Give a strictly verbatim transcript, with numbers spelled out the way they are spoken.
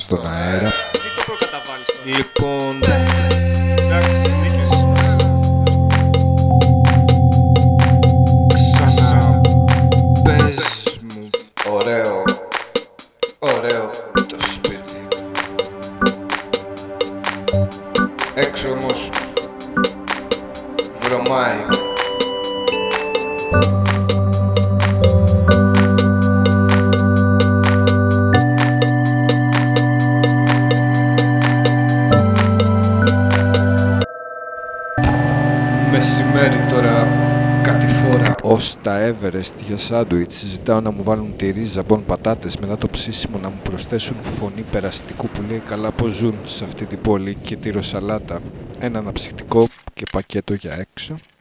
στον αέρα. Τι το προκαταβάλεις τώρα. Λοιπόν, Εντάξει, δίκιο σου. ξαναπες μου. Ωραίο, ωραίο το σπίτι. Έξω όμως βρωμάει. Μεσημέρι τώρα, κατηφόρα ως τα Everest για σάντουιτς. Ζητάω να μου βάλουν τυρί, ζαμπόν, πατάτες. Μετά το ψήσιμο να μου προσθέσουν φωνή περαστικού που λέει καλά πως ζουν σε αυτή την πόλη και τυροσαλάτα. Ένα αναψυκτικό και πακέτο για έξω.